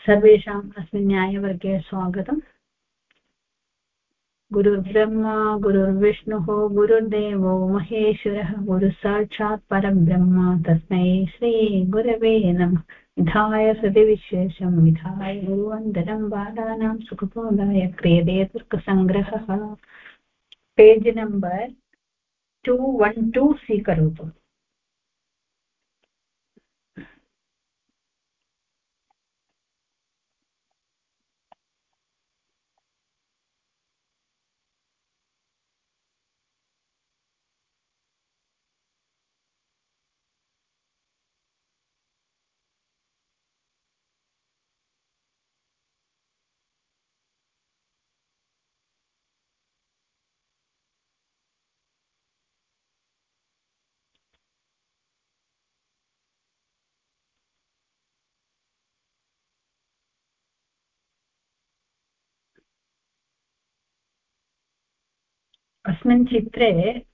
सर्वेषाम् अस्मिन् न्यायवर्गे स्वागतम्। गुरुर्ब्रह्मा गुरुर्विष्णुः गुरुर्देवो महेश्वरः गुरुसाक्षात् परब्रह्म तस्मै श्रीगुरवे नमः। विधाय सतिविशेषं विधाय गुरुवन्दनं बालानां सुखबोधाय क्रियते तर्कसङ्ग्रहः। पेज् नम्बर् 212 स्वीकरोतु। अस्मिन् चित्रे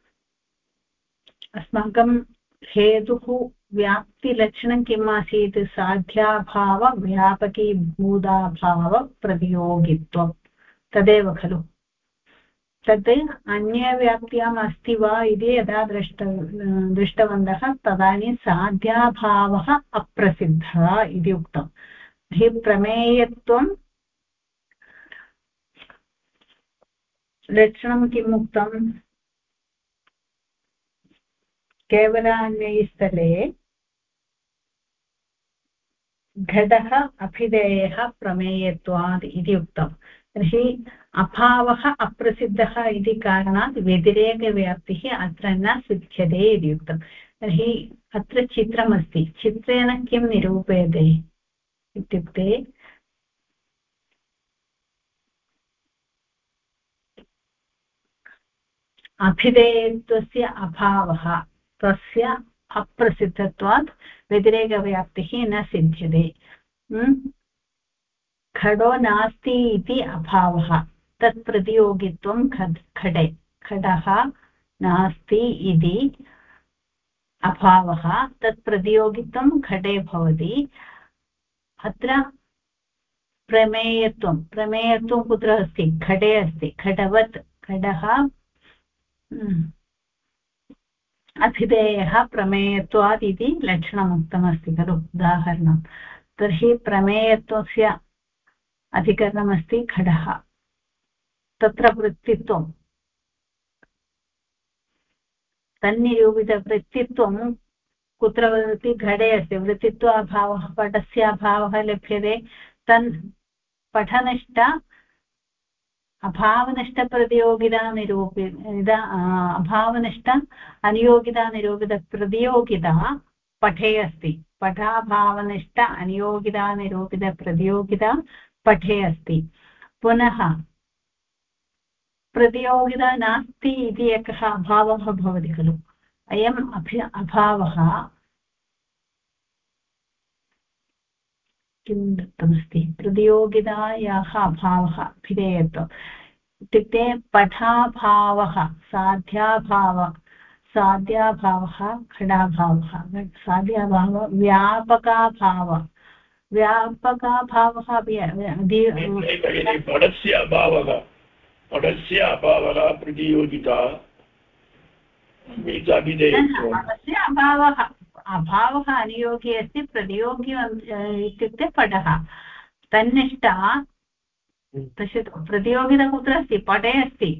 अस्माकं हेतुः व्याप्तिलक्षणं किम् आसीत्? साध्याभाव व्यापकीभूताभाव प्रतियोगित्वं तदेव खलु। तत् अन्यव्याप्त्याम् अस्ति वा इति यदा दृष्टवन्तः तदानीं साध्याभावः अप्रसिद्धः इति उक्तं। हि प्रमेयत्वं लक्षणं किम् उक्तं? केवलान्वयस्थले घटः अभिधेयः प्रमेयत्वात् इति उक्तं। तर्हि अभावः अप्रसिद्धः इति कारणात् व्यतिरेकव्याप्तिः अत्र न सिद्ध्यते इति उक्तं। तर्हि अत्र चित्रमस्ति, चित्रेण किं निरूप्यते इत्युक्ते अभिधेयत्वस्य अभावः तस्य अप्रसिद्धत्वात् व्यतिरेकव्याप्तिः न सिद्ध्यते। घटो नास्ति इति अभावः, तत् प्रतियोगित्वं घटे। घटः नास्ति इति अभावः, तत् प्रतियोगित्वं घटे भवति। अत्र प्रमेयत्वं कुत्र अस्ति? घटे अस्ति। घटवत् घटः अभिधेयः प्रमेयत्वात् इति लक्षणम् उक्तमस्ति खलु, उदाहरणं। तर्हि प्रमेयत्वस्य अधिकरणमस्ति घटः। तत्र वृत्तित्वं, तन्निरूपितवृत्तित्वं कुत्र वदति? घटे अस्ति। वृत्तित्वाभावः पटस्य अभावः लभ्यते। तन् पठनिष्ठ अभावनिष्ठप्रतियोगिता अभावनिष्ठ अनियोगिता निरूपितप्रतियोगिता पठे अस्ति। पठाभावनिष्ठ अनियोगिता निरूपितप्रतियोगिता पठे अस्ति। पुनः प्रतियोगिता नास्ति इति एकः अभावः भवति खलु। अयम् अभावः किं दत्तमस्ति? प्रतियोगितायाः अभावः अभिधेयत्वम् इत्युक्ते पठाभावः साध्याभावः घटाभावः व्यापकाभावः अपि पटस्य अभावः प्रतियोगिता अभावः अनियोगी अस्ति। प्रतियोगी इत्युक्ते पटः तन्निष्ठा। पश्यतु, प्रतियोगिता कुत्र अस्ति? पटे अस्ति।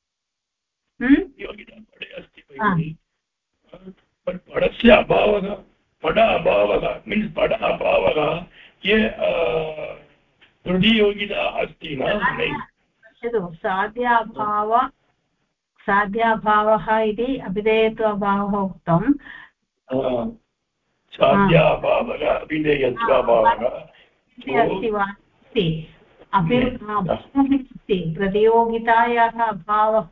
पटस्य अभावः पट अभावः मीन्स् पट अभावः ये प्रतियोगिता अस्ति न। पश्यतु, साध्याभावः इति अभिधेयत्वाभावः उक्तं। साध्याभावः अभिधेयत्वाभावः अस्ति वा? अस्ति। प्रतियोगितायाः अभावः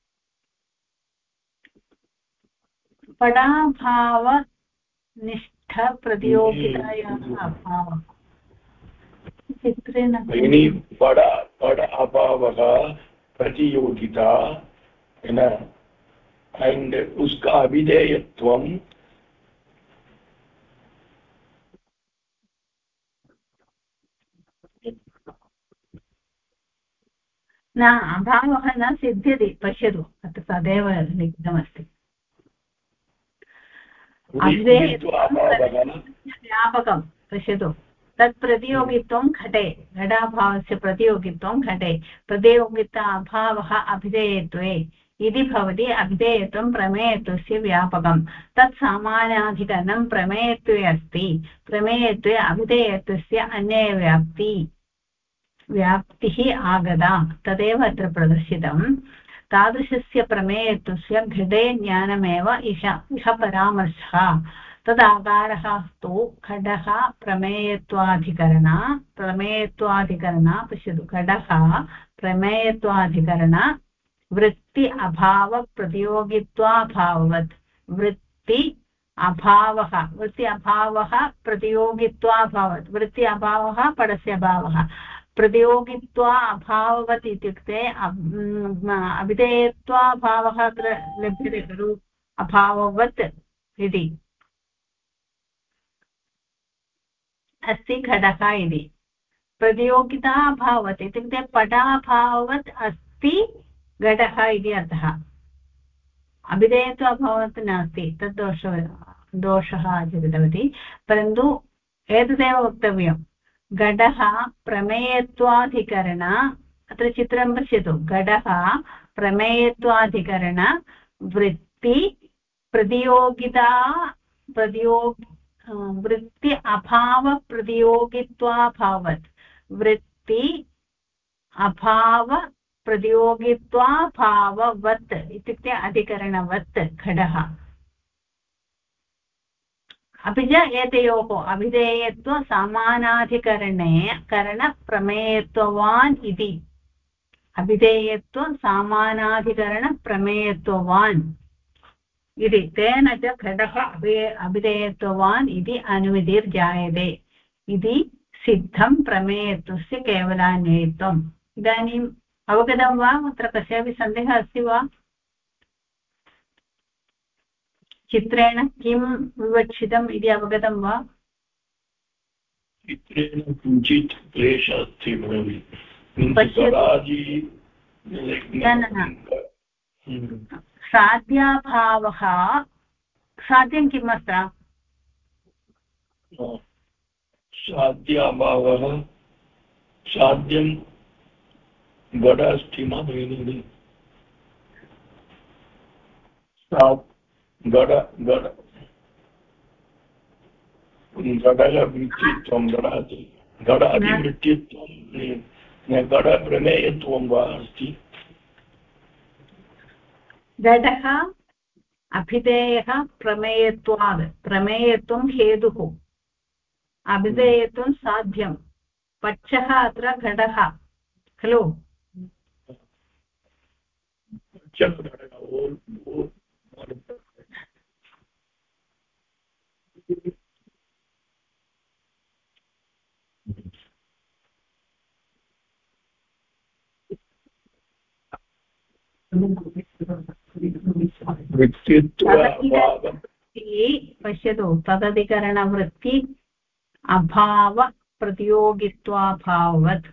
पटाभावनिष्ठप्रतियोगितायाः अभावः चित्रेण पट अभावः प्रतियोगिता and उसका अभिधेयत्वं न अभावः न सिद्ध्यति पश्यतु अत्र तदेव लिखितमस्ति व्यापकं पश्यतु तत् प्रतियोगित्वं घटे घटाभावस्य प्रतियोगित्वं घटे प्रतियोगिता अभावः अभिधेयत्वे इति भवति अभिधेयत्वं प्रमेयत्वस्य व्यापकं तत् सामान्याधिकरणं प्रमेयत्वे अस्ति प्रमेयत्वे अभिधेयत्वस्य व्याप्तिः आगता तदेव अत्र प्रदर्शितं तादृशस्य प्रमेयत्वस्य घटे ज्ञानमेव इह परामर्शः तदाकारः तु घटः प्रमेयत्वाधिकरण पश्यतु घटः प्रमेयत्वाधिकरण वृत्ति अभावप्रतियोगित्वाभाववत् वृत्ति अभावः प्रतियोगित्वाभावत् वृत्ति अभावः पडस्य अभावः प्रतियोगित्वा अभाववत् इत्युक्ते अभिधेयत्वाभावः अत्र लभ्यते खलु अभाववत् इति अस्ति घटः इति प्रतियोगिता अभावत् इत्युक्ते पटाभाववत् अस्ति घटः इति अर्थः अभिधेयत्वाभावत् नास्ति तद् दोषः आचरितवती परन्तु एतदेव वक्तव्यं घटः प्रमेयत्वाधिकरण अत्र चित्रं पश्यतु घटः प्रमेयत्वाधिकरण वृत्ति प्रतियोगिता वृत्ति अभावप्रतियोगित्वाभावत् वृत्ति अभावप्रतियोगित्वाभाववत् इत्युक्ते अधिकरणवत् घटः अपि च एतयोः अभिधेयत्व सामानाधिकरणप्रमेयत्ववान् इति अभिधेयत्व सामानाधिकरणप्रमेयत्ववान् इति तेन च घटः अभिधेयत्ववान् इति अनुमतिर्जायते इति सिद्धं प्रमेयत्वस्य केवलान्वयत्वम् इदानीम् अवगतं वा अत्र कस्यापि सन्देहः अस्ति वा चित्रेण किं विवक्षितम् इति अवगतं वा चित्रेण किञ्चित् क्लेशः अस्ति साध्याभावः साध्यं किम् अत्र साध्याभावः साध्यं घट अस्ति न भगिनी घटवृत्तित्वं घटादिवृत्तित्वं घटप्रमेयत्वं वा अस्ति घटः अभिधेयः प्रमेयत्वात् प्रमेयत्वं हेतुः अभिधेयत्वं साध्यं पक्षः अत्र घटः खलु पश्यतु तदधिकरणवृत्ति अभावप्रतियोगित्वाभाववत्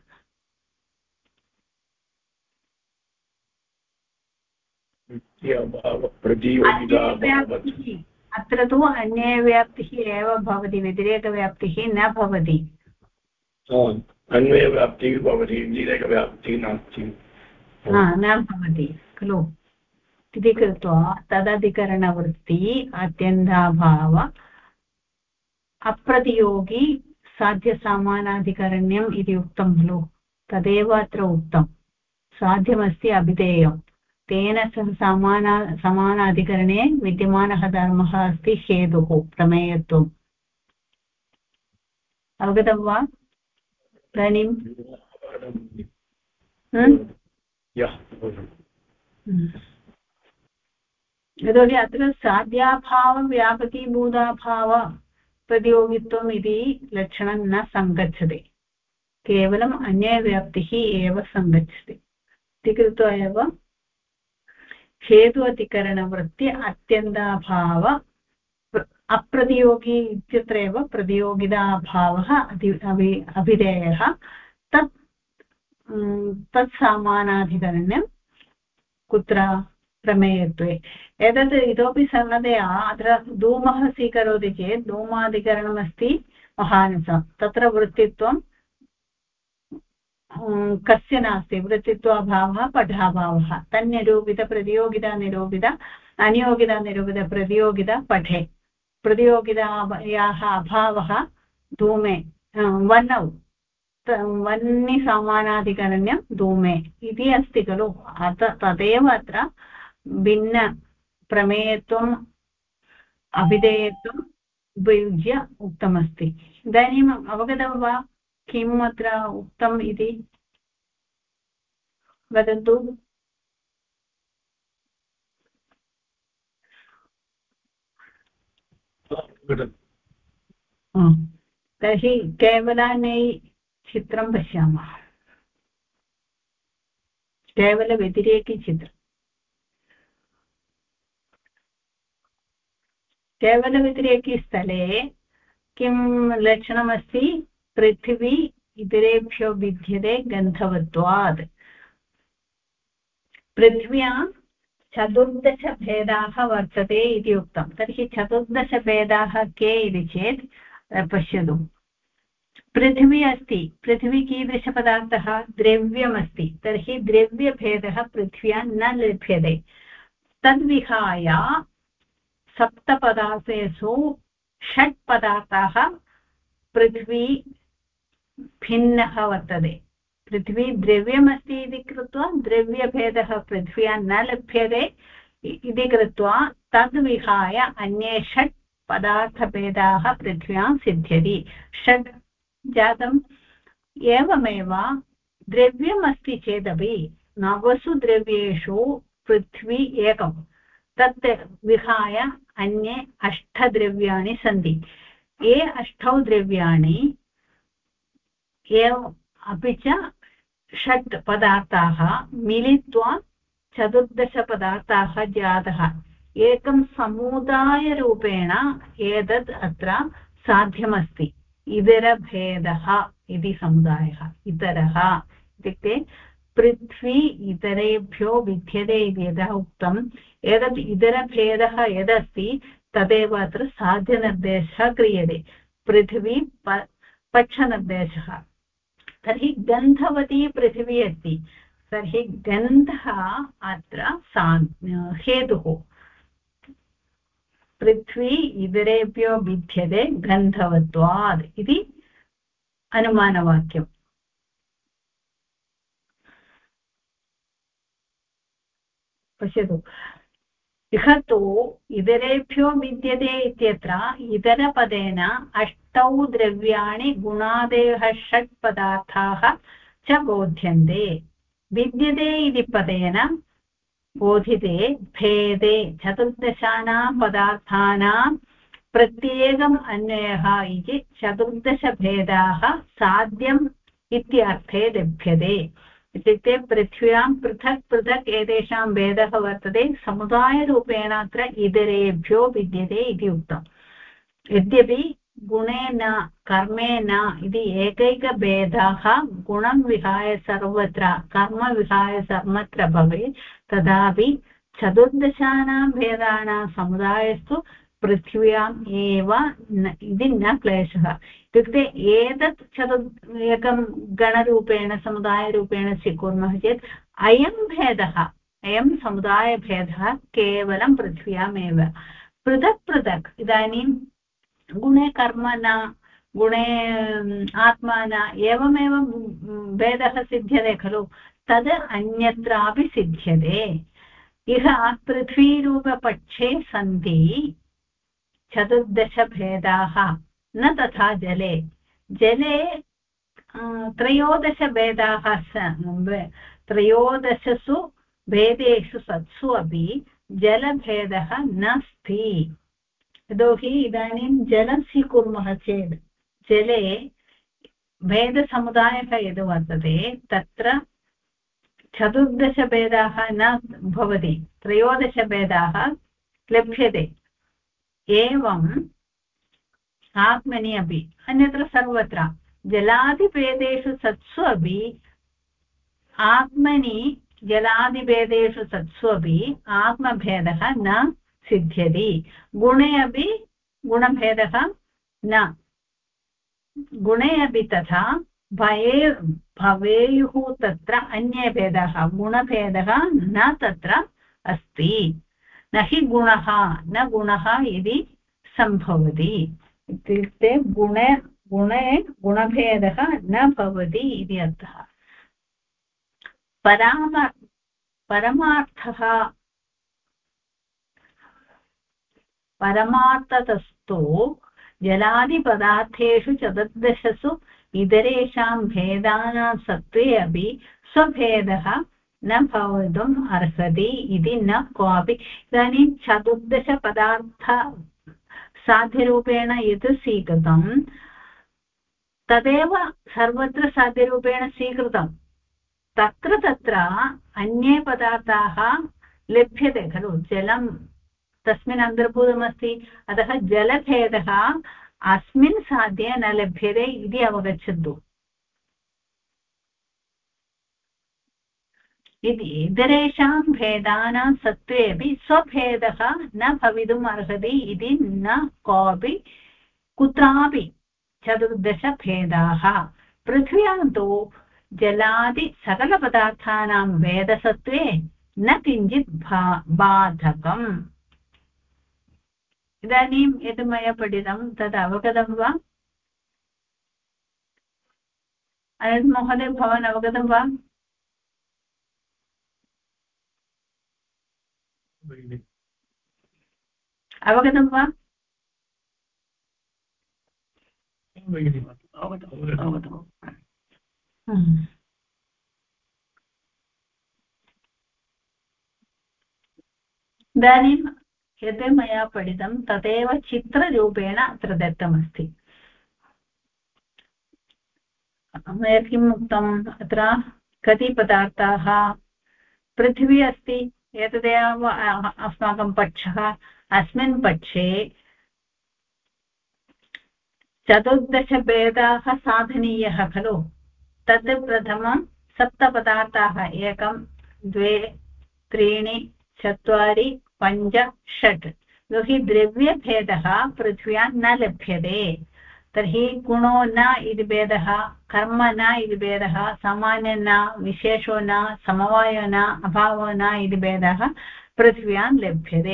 अत्र तु अन्यव्याप्तिः एव भवति व्यतिरेकव्याप्तिः न भवति अन्वयव्याप्तिः भवति व्यतिरेकव्याप्तिः नास्ति न भवति खलु इति कृत्वा तदधिकरणवृत्ति अत्यन्ताभाव अप्रतियोगी साध्यसामानाधिकरण्यम् इति उक्तं खलु तदेव अत्र उक्तं साध्यमस्ति अभिधेयं तेन सह समानाधिकरणे विद्यमानः धर्मः अस्ति हेतुः प्रमेयत्वम् अवगतं वा इदानीं यतोहि अत्र साध्याभावव्यापकीभूताभाव प्रतियोगित्वम् इति लक्षणं न सङ्गच्छति केवलम् अन्यव्याप्तिः एव सङ्गच्छति इति कृत्वा एव हेतु अधिकरणवृत्ति अत्यन्ताभाव अप्रतियोगी इत्यत्र एव प्रतियोगिताभावः अभिधेयः तत् तत्सामानाधिकरण्यं कुत्र प्रमेयत्वे एतत् इतोपि सरलतया अत्र धूमः स्वीकरोति चेत् धूमाधिकरणमस्ति महानसं तत्र वृत्तित्वं कस्य नास्ति वृत्तित्वाभावः पठाभावः तन्निरूपितप्रतियोगितानिरूपित अनियोगितानिरूपितप्रतियोगिता पठे प्रतियोगितायाः अभावः धूमे वह्नौ वह्निसमानाधिकरण्यं धूमे इति अस्ति खलु तदेव अत्र भिन्नप्रमेयत्वम् अभिधेयत्वम् उपयुज्य उक्तमस्ति इदानीम् अवगतं वा किम् अत्र उक्तम् इति वदतु तर्हि केवलानै चित्रं पश्यामः केवलव्यतिरेकिचित्रं केवलव्यतिरेकिस्थले किं लक्षणमस्ति पृथिवी इतरेभ्यो भिद्यते गन्धवत्वात् पृथिव्यां चतुर्दशभेदाः वर्तते इति उक्तं तर्हि चतुर्दशभेदाः के इति चेत् पश्यतु पृथिवी अस्ति पृथिवी कीदृशपदार्थः द्रव्यमस्ति तर्हि द्रव्यभेदः पृथिव्यां न लभ्यते तद्विहाय सप्तपदार्थेषु षट् पदार्थाः पृथ्वी भिन्नः वर्तते पृथ्वी द्रव्यमस्ति इति कृत्वा द्रव्यभेदः पृथ्व्यां न लभ्यते इति कृत्वा तद्विहाय अन्ये षट् पदार्थभेदाः पृथ्व्यां सिद्ध्यति षट् जातम् एवमेव द्रव्यमस्ति चेदपि नवसु द्रव्येषु पृथ्वी एकं तत् विहाय अन्ये अष्टद्रव्याणि सन्ति ये अष्टौ द्रव्याणि एव अपि च षट् पदार्थाः मिलित्वा चतुर्दशपदार्थाः जातः एकं समुदायरूपेण एतत् अत्र साध्यमस्ति इतरभेदः इति समुदायः इतरः इत्युक्ते पृथ्वी इतरेभ्यो भिद्यते इति यदा उक्तम् एतत् इतरभेदः यदस्ति तदेव अत्र साध्यनिर्देशः क्रियते पृथ्वी पक्षनिर्देशः तर्हि गन्धवती पृथिवी अस्ति तर्हि गन्धः अत्र हेतुः पृथ्वी इतरेभ्यो भिद्यते गन्धवत्वात् इति अनुमानवाक्यम् पश्यतु इह तु इतरेभ्यो भिद्यते इत्यत्र इतरपदेन अष्टौ द्रव्याणि गुणादयः षट् पदार्थाः च बोध्यन्ते भिद्यते इति पदेन बोधिते भेदे चतुर्दशानां पदार्थानां प्रत्येकम् अन्वयः इति चतुर्दशभेदाः साध्यम् इत्यर्थे लभ्यते इत्युक्ते पृथ्व्यां पृथक् पृथक् एतेषां भेदः वर्तते समुदायरूपेण अत्र इतरेभ्यो भिद्यते इति उक्तम् यद्यपि गुणे न कर्मे न इति एकैकभेदाः गुणं विहाय सर्वत्र कर्म विहाय सर्वत्र भवेत् तथापि चतुर्दशानां भेदानां समुदायस्तु पृथिव्याम् एव इति न क्लेशः इत्युक्ते एतत् एकं गणरूपेण समुदायरूपेण स्वीकुर्मः चेत् अयं भेदः अयं समुदायभेदः केवलं पृथिव्यामेव पृथक् पृथक् इदानीं गुणे कर्म न गुणे आत्मा न एवमेव भेदः सिद्ध्यते खलु तद् अन्यत्रापि सिद्ध्यते इह पृथ्वीरूपपक्षे सन्ति चतुर्दशभेदाः न तथा जले जले त्रयोदशभेदाः त्रयोदशसु भेदेषु सत्सु अपि जलभेदः नास्ति यतोहि इदानीं जलं स्वीकुर्मः चेत् जले भेदसमुदायः यद् वर्तते तत्र चतुर्दशभेदाः न भवति त्रयोदशभेदाः लभ्यते एवम् आत्मनि अपि अन्यत्र सर्वत्र जलादिभेदेषु सत्सु अपि आत्मनि जलादिभेदेषु सत्सु अपि आत्मभेदः न सिद्ध्यति गुणे अपि गुणभेदः न गुणे अपि तथा भवेयुः तत्र अन्ये भेदाः गुणभेदः न तत्र अस्ति न हि गुणः न गुणः इति सम्भवति इत्युक्ते गुणे गुणभेदः न भवति इति अर्थः परमार्थतस्तु जलादिपदार्थेषु चतुर्दशसु इतरेषां भेदानां सत्त्वे अपि स्वभेदः न भवितुम् अर्हति इति न क्वापि इदानीं चतुर्दशपदार्थ साध्यरूपेण यत् स्वीकृतं तदेव सर्वत्र साध्यरूपेण स्वीकृतं तत्र अन्ये पदार्थाः लभ्यते खलु जलं तस्मिन् अन्तर्भूतमस्ति अतः जलभेदः अस्मिन् साध्ये न लभ्यते इति अवगच्छतु इतरेषां भेदानां सत्त्वे अपि स्वभेदः न भवितुम् अर्हति इति न कोऽपि कुत्रापि चतुर्दशभेदाः पृथिव्यां तु जलादि सकलपदार्थानां भेदसत्त्वे न किञ्चित् बाधकम् इदानीं यद् मया पठितं तद् अवगतं वा अनन्त महोदय भवान् अवगतं वा अवगतं वा इदानीं यद् मया पठितं तदेव चित्ररूपेण अत्र दत्तमस्ति मया किम् उक्तम् अत्र कति पदार्थाः पृथिवी अस्ति एतदेव अस्माकं पक्षः अस्मिन् पक्षे चतुर्दशभेदाः साधनीयः खलु तद् प्रथमं सप्तपदार्थाः 1 2 3 4 5 6 यदि द्रव्यभेदः पृथ्व्यां न लभ्यते तर्हि गुणो न इति भेदः कर्म न इति भेदः सामान्य न विशेषो न समवायो न अभावो न इति भेदः पृथ्व्यां लभ्यते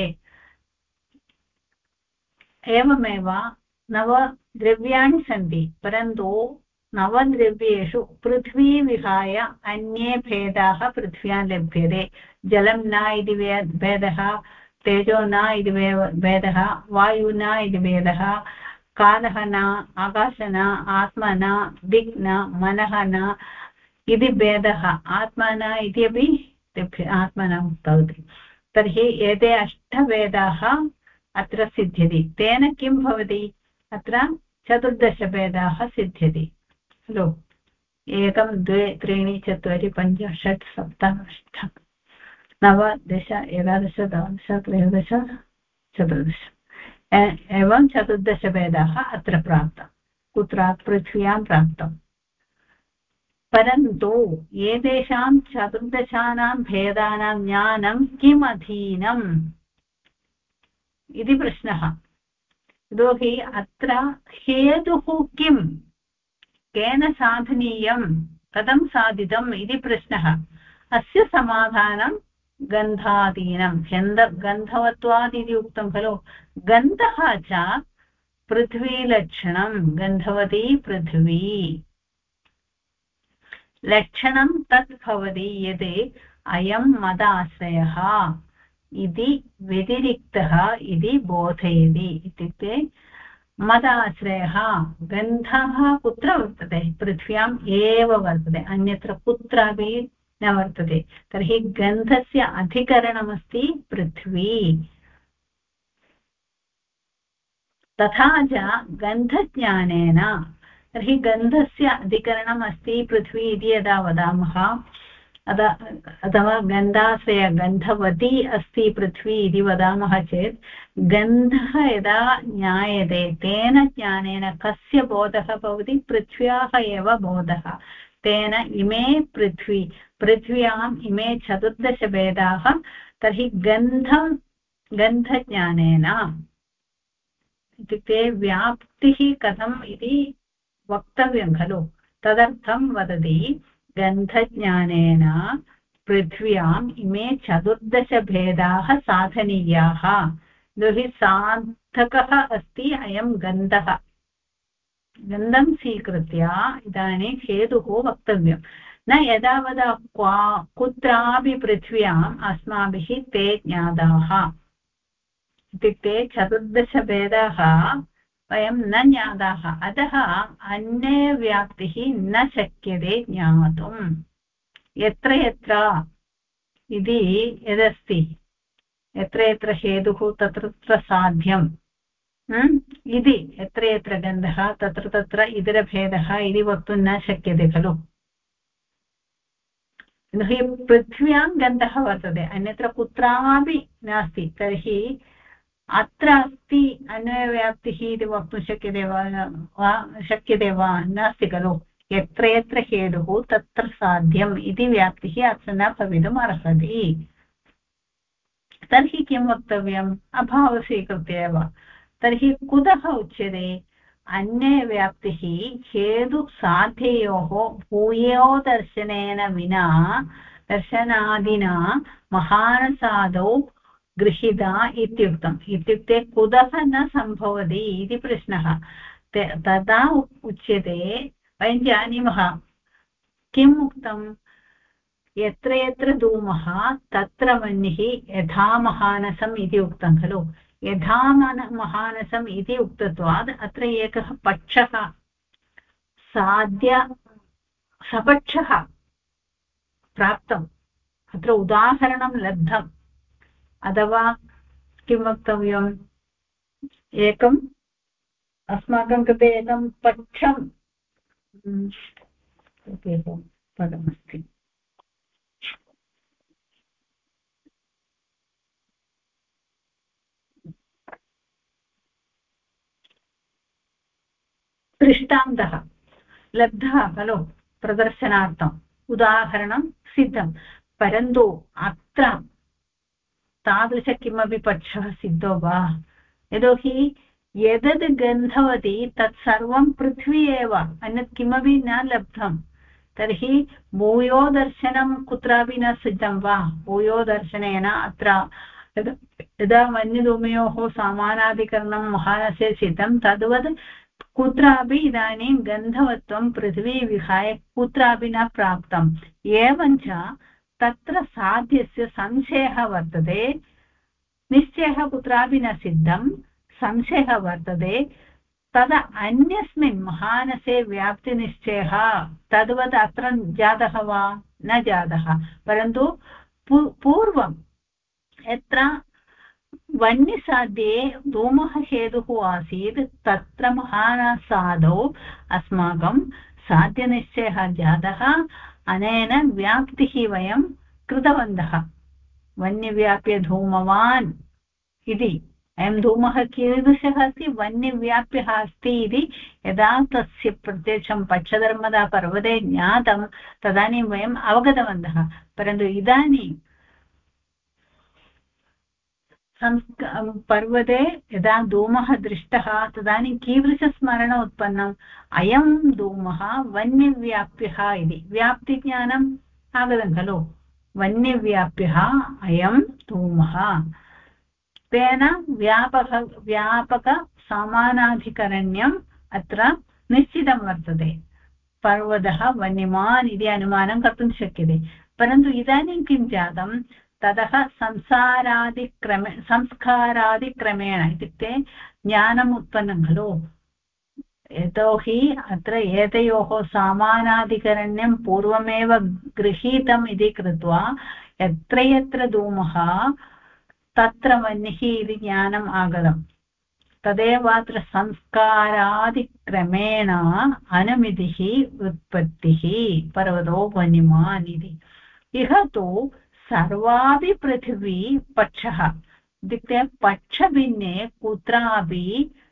एवमेव 9 द्रव्याणि सन्ति परन्तु 9 द्रव्येषु पृथ्वी विहाय अन्ये भेदाः पृथ्व्यां लभ्यते जलं न इति भेदः तेजो न इति भेदः वायु न इति भेदः कालः न आकाश न आत्मा न दिक् न मनः न इति भेदः आत्मा न इत्यपि आत्मा न उक्तवती तर्हि एते 8 भेदाः अत्र सिद्ध्यति तेन किं भवति अत्र 14 भेदाः सिद्ध्यति खलु 1 2 3 4 5 6 7 8 9 10 11 12 13 14 एवं 14 भेदाः अत्र प्राप्तं कुत्रात् पृथ्व्यां प्राप्तं परन्तु एतेषां 14 भेदानां ज्ञानं किम् अधीनम् इति प्रश्नः यतोहि अत्र हेतुः किम् केन साधनीयं कथं साधितम् इति प्रश्नः अस्य समाधानं गन्धादीनं गन्धवत्वात् इति उक्तं खलु गन्धः च पृथ्वीलक्षणं गन्धवती पृथ्वी लक्षणं तत् भवति यत् अयं मदाश्रयः इति व्यतिरिक्तः इति बोधयति इत्युक्ते मदाश्रयः गन्धः कुत्र वर्तते पृथ्व्याम् एव वर्तते अन्यत्र कुत्रापि न वर्तते तर्हि गन्धस्य अधिकरणमस्ति पृथ्वी तथा च गन्धज्ञानेन तर्हि गन्धस्य अधिकरणम् अस्ति पृथ्वी इति यदा वदामः अथवा गन्धाश्रय गन्धवती अस्ति पृथ्वी इति वदामः चेत् गन्धः यदा ज्ञायते तेन ज्ञानेन कस्य बोधः भवति पृथ्व्याः एव बोधः तेन इमे पृथ्व्याम् इमे 14 भेदाः तर्हि गन्धज्ञानेन इत्युक्ते व्याप्तिः कथम् इति वक्तव्यं खलु तदर्थं वदति गन्धज्ञानेन पृथ्व्याम् इमे 14 भेदाः साधनीयाः यतोहि साधकः अस्ति अयं गन्धः गन्धं स्वीकृत्य इदानीं हेतुः वक्तव्यं न यदा वदा कुत्रापि पृथ्व्याम् अस्माभिः ते ज्ञाताः इत्युक्ते 14 भेदाः वयं न ज्ञाताः अतः अन्ये व्याप्तिः न शक्यते ज्ञातुम् यत्र यत्र इति यदस्ति यत्र यत्र हेतुः तत्र तत्र साध्यम् इति यत्र यत्र गन्धः तत्र तत्र इतरभेदः इति वक्तुं न शक्यते खलु हि पृथ्व्यां गन्धः वर्तते अन्यत्र कुत्रापि नास्ति तर्हि अत्र अस्ति अन्वयव्याप्तिः इति वक्तुं शक्यते वा नास्ति खलु यत्र यत्र हेतुः तत्र साध्यम् इति व्याप्तिः अत्र न भवितुम् अर्हति तर्हि किं वक्तव्यम् अभावं स्वीकृत्य एव तर्हि कुतः उच्यते अन्ये व्याप्तिः हेतुसाध्ययोः भूयो दर्शनेन विना दर्शनादिना महानसादौ गृहीता इत्युक्तम् इत्युक्ते कुतः न सम्भवति इति प्रश्नः तदा उच्यते वयं जानीमः किम् उक्तम् यत्र यत्र धूमः तत्र वह्निः यथा महानसम् इति उक्तं खलु यथा महानसम् इति उक्तत्वात् अत्र एकः पक्षः सपक्षः प्राप्तम् अत्र उदाहरणं लब्धम् अथवा किं वक्तव्यम् एकम् अस्माकं कृते एकं पक्षं पदमस्ति दृष्टान्तः लब्धः खलु प्रदर्शनार्थम् उदाहरणं सिद्धं परन्तु अत्र तादृश किमपि पक्षः सिद्धो वा यतोहि यदद् गन्धवती तत् सर्वं पृथ्वी एव अन्यत् किमपि न लब्धं तर्हि भूयो दर्शनं कुत्रापि न सिद्धं वा भूयो दर्शनेन अत्र यदा वन्यधूमयोः समानाधिकरणं महानसे सिद्धं तद्वत् कुत्रापि इदानीं गन्धवत्वं पृथ्वी विहाय कुत्रापि न प्राप्तम् एवञ्च तत्र साध्यस्य संशयः वर्तते निश्चयः कुत्रापि न सिद्धं संशयः वर्तते तदा अन्यस्मिन् महानसे व्याप्तिनिश्चयः तद्वत् अत्र जातः वा न जातः परन्तु पूर्वं यत्र वह्निसाध्ये धूमः हेतुः आसीत् तत्र महानसादौ अस्माकं साध्यनिश्चयः जातः अनेन व्याप्तिः वयं कृतवन्तः वह्निव्याप्य धूमवान् इति अयं धूमः कीदृशः अस्ति वह्निव्याप्यः अस्ति इति यदा तस्य प्रत्यक्षं पक्षधर्मदा पर्वते ज्ञातं तदानीं वयम् अवगतवन्तः परन्तु इदानीं पर्वते यदा धूमः दृष्टः तदानीं कीदृशस्मरण उत्पन्नम् अयं धूमः वह्निव्याप्यः इति व्याप्तिज्ञानम् आगतं खलु वह्निव्याप्यः अयं धूमः तेन व्यापकसमानाधिकरण्यम् अत्र निश्चितं वर्तते पर्वतः वह्निमान् इति अनुमानं कर्तुं शक्यते परन्तु इदानीं किं जातं ततः संस्कारादिक्रमेण इत्युक्ते ज्ञानम् उत्पन्नं खलु यतोहि अत्र एतयोः समानाधिकरण्यं पूर्वमेव गृहीतम् इति कृत्वा यत्र यत्र धूमः तत्र वह्निः इति ज्ञानम् आगतम् तदेव अत्र संस्कारादिक्रमेण अनुमितिः उत्पत्तिः पर्वतो वह्निमान् इति इह तु सर्वापि पृथिवी पक्षः इत्युक्ते पक्षभिन्ने कुत्रापि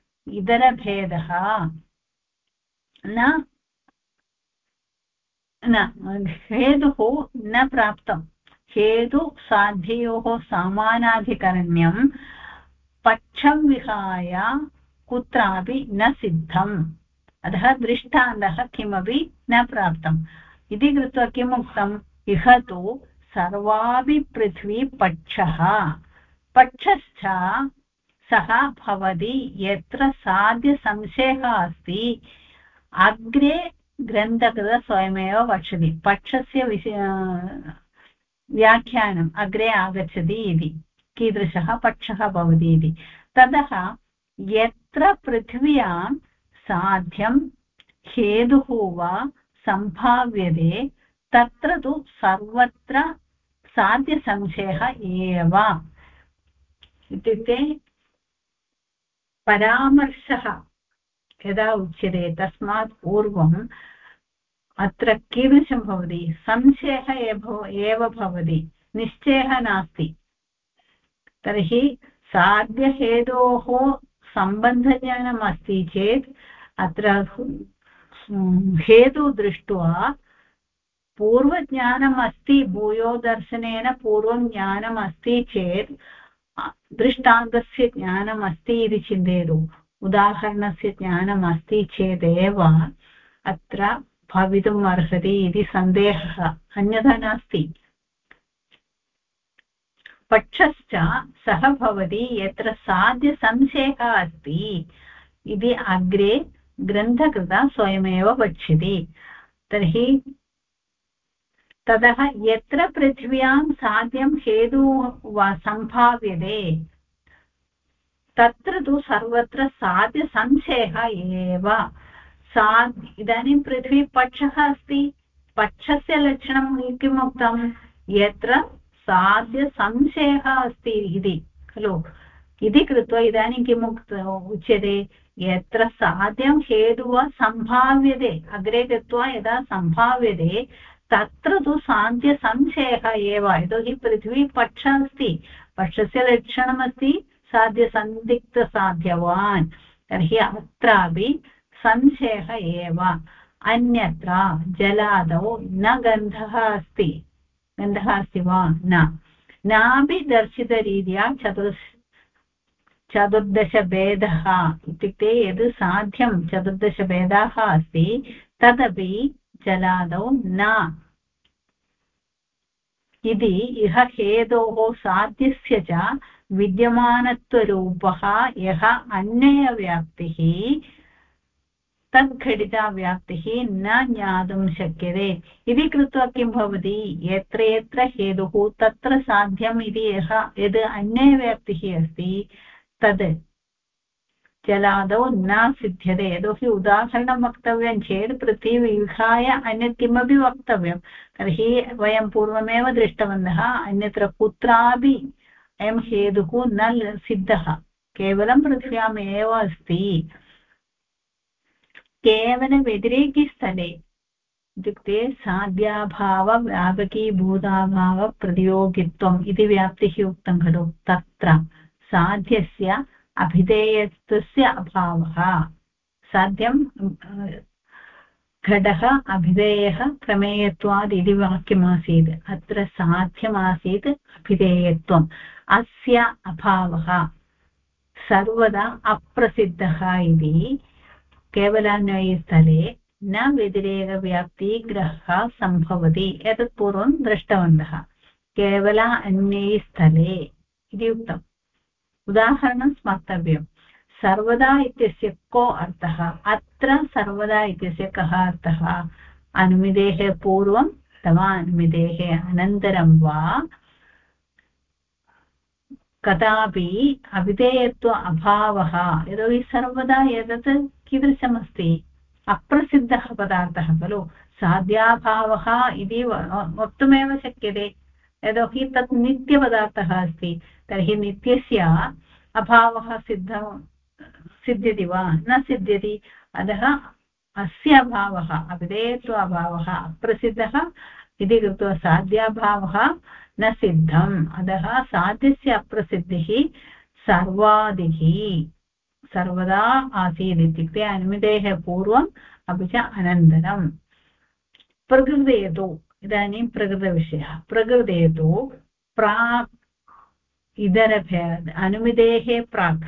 इतरभेदः न हेतुः न प्राप्तं हेतुसाध्ययोः समानाधिकरण्यं पक्षं विहाय कुत्रापि न सिद्धम् अतः दृष्टान्तः किमपि न प्राप्तम् इति कृत्वा किम् उक्तम् इह तु सर्वापि पृथ्वी पक्षः पक्षश्च सः भवति यत्र साध्यसंशयः अस्ति अग्रे ग्रन्थकृत स्वयमेव वक्षति पक्षस्य व्याख्यानम् अग्रे आगच्छति इति कीदृशः पक्षः भवति इति ततः यत्र पृथिव्यां साध्यं हेतुः वा सम्भाव्यते तत्र तु सर्वत्र साध्यसंशयः एव इत्युक्ते परामर्शः यदा उच्यते तस्मात् पूर्वम् अत्र कीदृशं भवति संशयः एव भवति निश्चयः नास्ति तर्हि साध्यहेतोः सम्बन्धज्ञानम् अस्ति चेत् अत्र हेतु दृष्ट्वा पूर्वज्ञानम् अस्ति भूयो दर्शनेन पूर्वं ज्ञानम् अस्ति चेत् दृष्टान्तस्य ज्ञानम् अस्ति इति चिन्तयतु उदाहरणस्य ज्ञानम् अस्ति चेदेव अत्र भवितुम् अर्हति इति सन्देहः अन्यथा नास्ति पक्षश्च सः भवति यत्र साध्यसंशयः अस्ति इति अग्रे ग्रन्थकृता स्वयमेव वक्ष्यति तर्हि ततः यत्र पृथिव्यां साध्यं हेतुः वा सम्भाव्यते तत्र तु सर्वत्र साध्यसंशयः एव इदानीं पृथ्वी पक्षः अस्ति पक्षस्य लक्षणं किम् उक्तं यत्र साध्यसंशयः अस्ति इति खलु इति कृत्वा इदानीं किम् उच्यते यत्र साध्यं हेतुः सम्भाव्यते अग्रे गत्वा यदा सम्भाव्यते तत्र तु साध्यसंशयः एव यतोहि पृथ्वी पक्षः अस्ति पक्षस्य लक्षणमस्ति साध्यसन्दिग्धसाध्यवान् तर्हि अत्रापि संशयः एव अन्यत्र जलादौ न गन्धः अस्ति वा नापि दर्शितरीत्या चतुर्दशभेदः इत्युक्ते यद् साध्यं चतुर्दशभेदाः अस्ति तदपि जलादौ न इति इह हेतोः साध्यस्य च विद्यमानत्वरूपः यः अन्यव्याप्तिः तद्घटिताव्याप्तिः न ज्ञातुं शक्यते इति कृत्वा किं भवति यत्र यत्र हेतुः तत्र साध्यम् इति यद् अन्यव्याप्तिः अस्ति तद् जलादौ न सिद्ध्यते यतोहि उदाहरणं वक्तव्यं चेत् पृथ्वी विहाय अन्यत् किमपि वक्तव्यं तर्हि वयं पूर्वमेव दृष्टवन्तः अन्यत्र कुत्रापि अयं हेतुः न सिद्धः केवलं पृथिव्याम् एव अस्ति केवलव्यतिरेकिस्थले इत्युक्ते साध्याभावव्यापकीभूताभावप्रतियोगित्वम् इति व्याप्तिः उक्तं खलु तत्र साध्यस्य अभिधेयत्वस्य अभावः साध्यं घटः अभिधेयः प्रमेयत्वात् इति वाक्यमासीत् अत्र साध्यमासीत् अभिधेयत्वम् अस्य अभावः सर्वदा अप्रसिद्धः इति केवलान्वयस्थले न व्यतिरेकव्याप्तिग्रहः सम्भवति एतत् पूर्वं दृष्टवन्तः केवल अन्यस्थले इति उक्तम् उदाहरणं स्मर्तव्यं सर्वदा इत्यस्य को अर्थः अत्र सर्वदा इत्यस्य कः अर्थः अनुमितेः पूर्वं अथवा अनुमितेः अनन्तरं वा कदापि अविधेयत्व अभावः यतोहि सर्वदा एतत् कीदृशमस्ति अप्रसिद्धः पदार्थः खलु साध्याभावः इति वक्तुमेव शक्यते यतोहि तत् नित्यपदार्थः अस्ति तर्हि नित्यस्य अभावः सिद्ध्यति वा न सिद्ध्यति अतः अस्य अभावः अविधेयत्व अभावः अप्रसिद्धः इति कृत्वा साध्याभावः न सिद्धम् अतः साध्यस्य अप्रसिद्धिः सर्वादिः सर्वदा आसीत् इत्युक्ते अनुमितेः पूर्वम् अपि च अनन्तरम् प्रकृतेतु इदानीं प्रकृतविषयः प्रकृतेतु प्राक् इतरभेद अनुमितेः प्राक्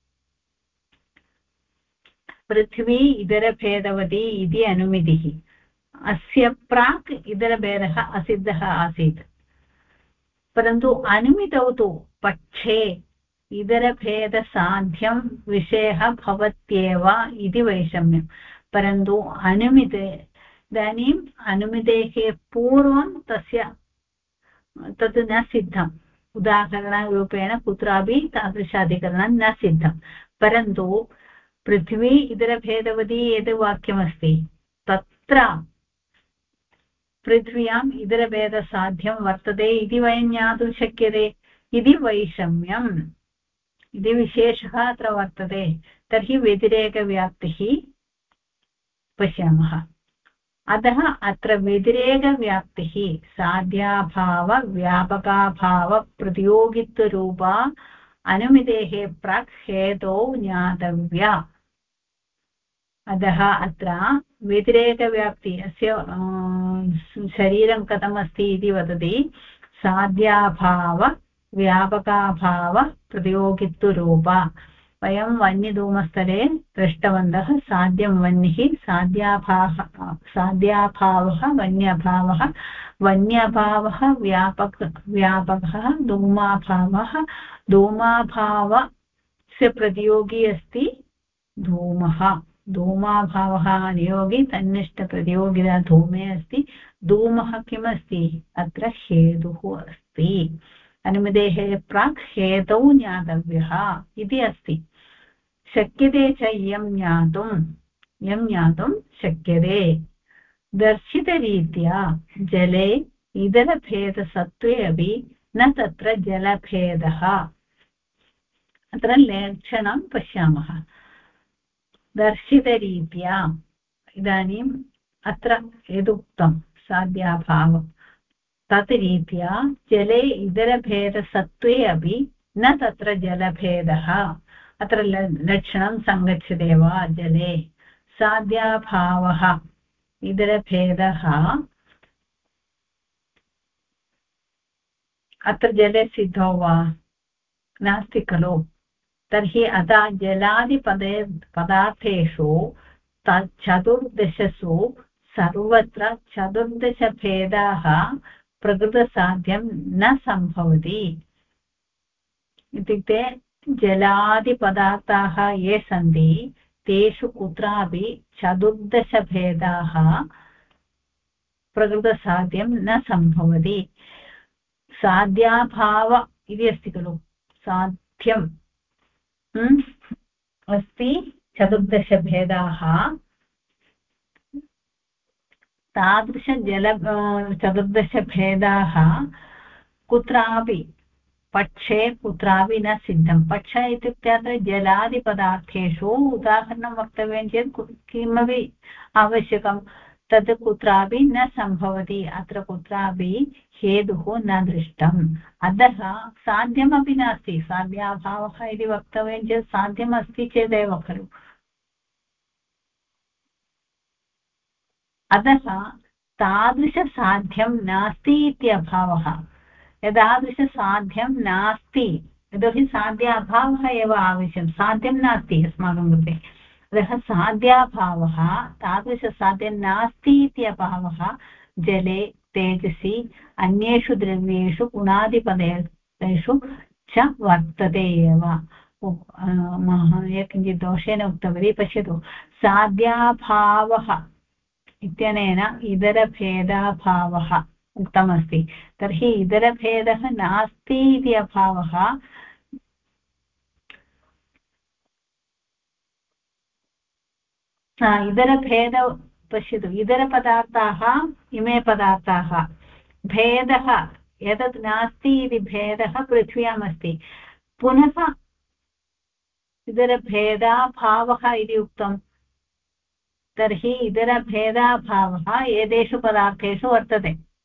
पृथ्वी इतरभेदवती इति अनुमितिः अस्य प्राक् इतरभेदः असिद्धः आसीत् परन्तु अनुमितौ तु पक्षे इतरभेदसाध्यं विषयः भवत्येव इति वैषम्यं परन्तु अनुमिते इदानीम् अनुमितेः पूर्वं तत् न सिद्धम् उदाहरणरूपेण कुत्रापि तादृशाधिकरणं न सिद्धं परन्तु पृथ्वी इतरभेदवती यद् वाक्यमस्ति तत्र पृथ्व्याम् इतरभेदसाध्यं वर्तते इति वयं ज्ञातुं शक्यते इति वैषम्यम् इति विशेषः अत्र वर्तते तर्हि व्यतिरेकव्याप्तिः पश्यामः अतः अत्र व्यतिरेकव्याप्तिः साध्याभावव्यापकाभावप्रतियोगित्वरूपा अनुमितेः प्राक् हेतौ ज्ञातव्या अतः अत्र व्यतिरेकव्याप्ति अस्य शरीरं कथमस्ति इति वदति साध्याभावव्यापकाभावप्रतियोगित्वरूपा वयं वह्निधूमस्थले दृष्टवन्तः साध्यं वह्निः साध्याभावः वन्यभावः वन्यभावः व्यापकः धूमाभावस्य प्रतियोगी अस्ति धूमः धूमाभावः नियोगी तन्निष्ठप्रतियोगिता धूमे अस्ति धूमः किमस्ति अत्र हेतुः अस्ति अनुमितेः प्राक् हेतौ ज्ञातव्यः इति अस्ति शक्यते च इयं ज्ञातुं शक्यते दर्शितरीत्या जले इतरभेदसत्त्वे अपि न तत्र जलभेदः अत्र लक्षणं पश्यामः दर्शितरीत्या इदानीम् अत्र यदुक्तं साध्याभावं तत् रीत्या जले इतरभेदसत्त्वे अपि न तत्र जलभेदः अत्र लक्षणं सङ्गच्छते वा जले साध्याभावः इतरभेदः अत्र जले सिद्धो वा नास्ति खलु तर्हि अतः जलादिपदार्थेषु चतुर्दशसु सर्वत्र चतुर्दशभेदाः प्रकृतसाध्यं न सम्भवति इत्युक्ते जलादिपदार्थाः ये सन्ति तेषु कुत्रापि चतुर्दशभेदाः प्रकृतसाध्यं न सम्भवति साध्याभाव इति अस्ति खलु साध्यम् अस्ति चतुर्दशभेदाः चतुर्दशभेदाः कुत्रापि पक्षे कुत्रापि न सिद्धं पक्ष इत्युक्ते अत्र जलादिपदार्थेषु उदाहरणं वक्तव्यं चेत् किमपि आवश्यकं तद् कुत्रापि न सम्भवति अत्र कुत्रापि हेतुः न दृष्टम् अतः साध्यमपि नास्ति साध्याभावः इति वक्तव्यं चेत् साध्यम् अस्ति चेदेव खलु अतः तादृशसाध्यं नास्ति इत्यभावः एतादृशसाध्यं नास्ति यतोहि साध्याभावः एव आवश्यकं साध्यं नास्ति अस्माकं कृते अतः साध्याभावः तादृशसाध्यं नास्ति इत्यभावः जले तेजसि अन्येषु द्रव्येषु गुणादिपदेषु च वर्तते एव किञ्चित् दोषेण उक्तवती पश्यतु साध्याभावः इत्यनेन इतरभेदाभावः उक्तमस्ति तर्हि इतरभेदः नास्ति इति अभावः इतरभेद पश्यतु इतरपदार्थाः इमे पदार्थाः भेदः एतत् नास्ति इति भेदः पृथ्व्याम् अस्ति पुनः इतरभेदाभावः इति उक्तम् तर्हि इतरभेदाभावः एतेषु पदार्थेषु वर्तते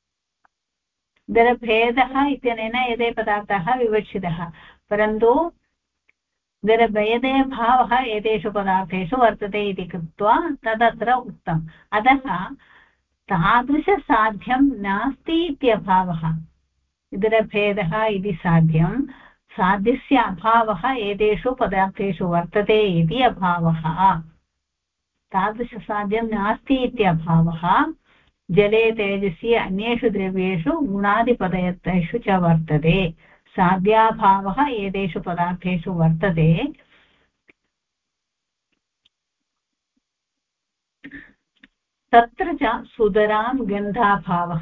इतरभेदः इत्यनेन एते पदार्थाः विवक्षितः परन्तु इतरभेदभावः एतेषु पदार्थेषु वर्तते इति कृत्वा तदत्र उक्तम् अतः तादृशसाध्यं नास्ति इत्यभावः इतरभेदः इति साध्यं साध्यस्य अभावः एतेषु पदार्थेषु वर्तते इति अभावः तादृशसाध्यं नास्ति इत्यभावः जले तेजसि अन्येषु द्रव्येषु गुणादिपदार्थेषु च वर्तते साध्याभावः एतेषु पदार्थेषु वर्तते तत्र च सुतरां गन्धाभावः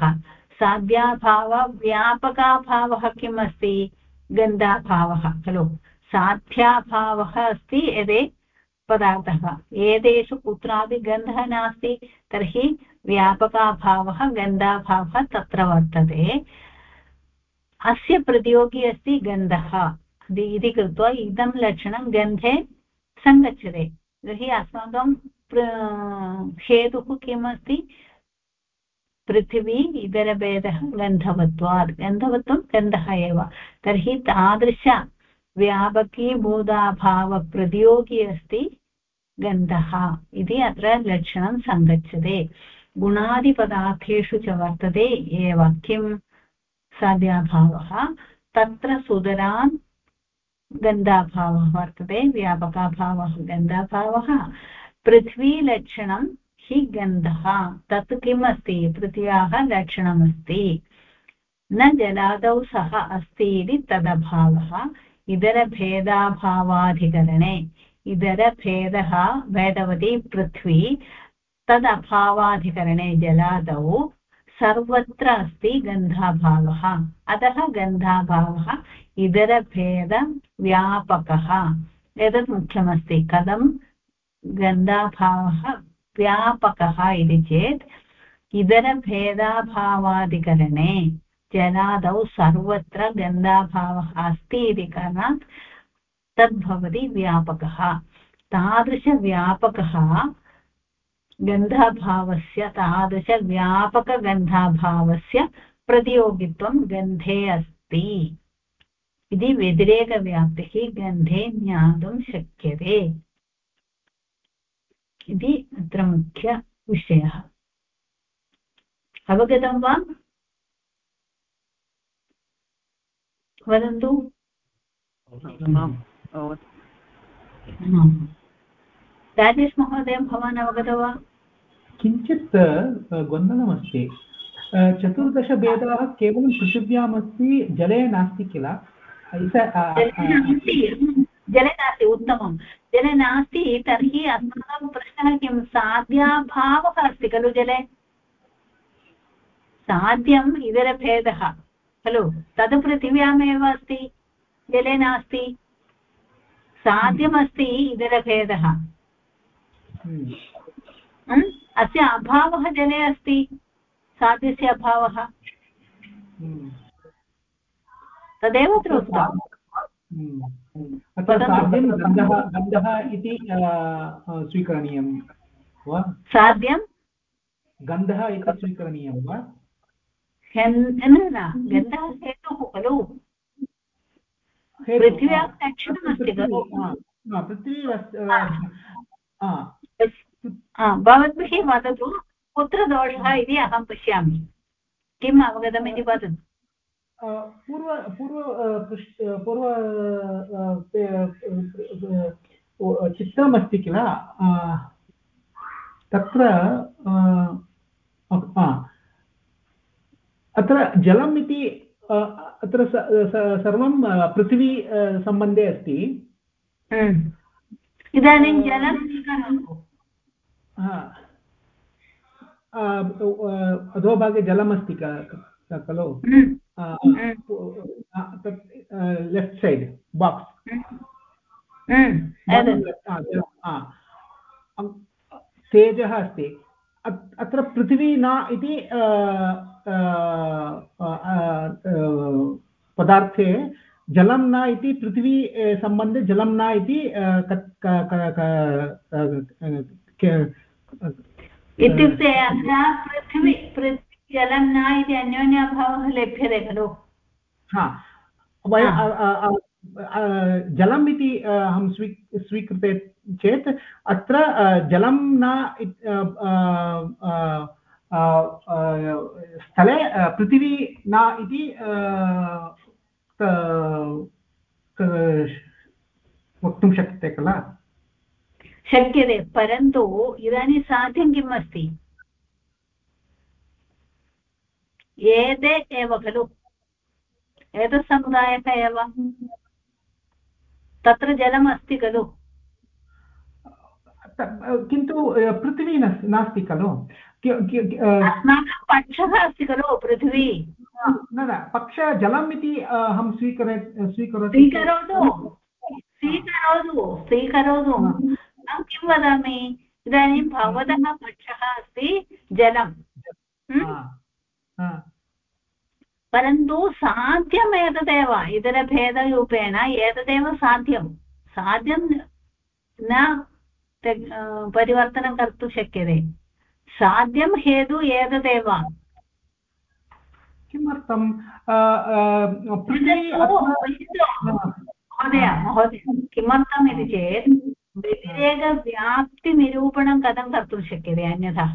साध्याभावव्यापकाभावः किम् अस्ति गन्धाभावः खलु साध्याभावः अस्ति यदि पदार्थः एतेषु कुत्रापि गन्धः नास्ति तर्हि व्यापकाभावः गन्धाभावः तत्र वर्तते अस्य प्रतियोगी अस्ति गन्धः इति कृत्वा इदं लक्षणं गन्धे सङ्गच्छते तर्हि अस्माकं हेतुः किम् अस्ति पृथिवी इतरभेदः गन्धवत्वात् गन्धवत्वं गन्धः एव तर्हि तादृश व्यापकीभूताभावप्रतियोगी अस्ति गन्धः इति अत्र लक्षणं सङ्गच्छते गुणादिपदार्थेषु च वर्तते एव किं साध्याभावः तत्र सुतरां गन्धाभावः वर्तते व्यापकाभावः गन्धाभावः पृथ्वीलक्षणं हि गन्धः तत् किम् अस्ति पृथिव्याः लक्षणमस्ति न जलादौ सः अस्ति इति तदभावः इतरभेदाभावाधिकरणे इतरभेदः भेदवती पृथ्वी तदभावाधिकरणे जलादौ सर्वत्र अस्ति गन्धाभावः अतः गन्धाभावः इतरभेदव्यापकः एतत् मुख्यमस्ति कथं गन्धाभावः व्यापकः इति चेत् इतरभेदाभावादिकरणे जलादौ सर्वत्र गन्धाभावः अस्ति इति कारणात् तद्भवति व्यापकः तादृशव्यापकः गन्धाभावस्य तादृशव्यापकगन्धाभावस्य प्रतियोगित्वं गन्धे अस्ति इति व्यतिरेकव्याप्तिः गन्धे ज्ञातुं शक्यते इति अत्र मुख्यविषयः अवगतं वा वदन्तु राजेश महोदय भवान् अवगतः वा किञ्चित् गोन्दलमस्ति चतुर्दशभेदाः केवलं पृथिव्यामस्ति जले नास्ति किल जले नास्ति उत्तमं जले नास्ति तर्हि अस्माकं प्रश्नः किं साध्याभावः अस्ति खलु जले साध्यम् इतरभेदः खलु तद् पृथिव्यामेव अस्ति जले नास्ति साध्यमस्ति इतरभेदः अस्य अभावः जले अस्ति साध्यस्य अभावः तदेव अत्र उक्तम् गन्धः इति स्वीकरणीयं वा साध्यं गन्धः इति स्वीकरणीयं वा गन्धः हेतुः खलु पृथिव्याः लक्षणमस्ति खलु पृथ्वी भवद्भिः वदतु कुत्र दोषः इति अहं पश्यामि किम् अवगतम् इति वदतु पूर्व चित्रमस्ति किल तत्र अत्र जलम् इति अत्र सर्वं पृथिवी सम्बन्धे अस्ति इदानीं जलं स्वीकरोतु अधोभागे जलमस्ति खलु लेफ्ट् सैड् बाक्स् तेजः अस्ति अत्र पृथिवी न इति पदार्थे जलं न इति पृथिवी सम्बन्धे जलं न इति इत्युक्ते अत्र पृथ्वी जलं न इति अन्योन्याभावः लभ्यते खलु जलम् इति अहं स्वीकृते चेत् अत्र जलं न स्थले पृथिवी न इति वक्तुं शक्यते किल शक्यते परन्तु इदानीं साध्यं किम् अस्ति एते एव खलु एतत् समुदायः एव तत्र जलम् अस्ति खलु किन्तु पृथिवी नास्ति खलु अस्माकं पक्षः अस्ति खलु पृथिवी न न पक्ष जलम् इति अहं स्वीकरोतु अहं किं वदामि इदानीं भवतः पक्षः अस्ति जलं परन्तु साध्यम् एतदेव इतरभेदरूपेण एतदेव साध्यं न परिवर्तनं कर्तुं शक्यते साध्यं हेतु एतदेव किमर्थं महोदय किमर्थम् इति चेत् व्यतिरेकव्याप्तिनिरूपणं कथं कर्तुं शक्यते अन्यथा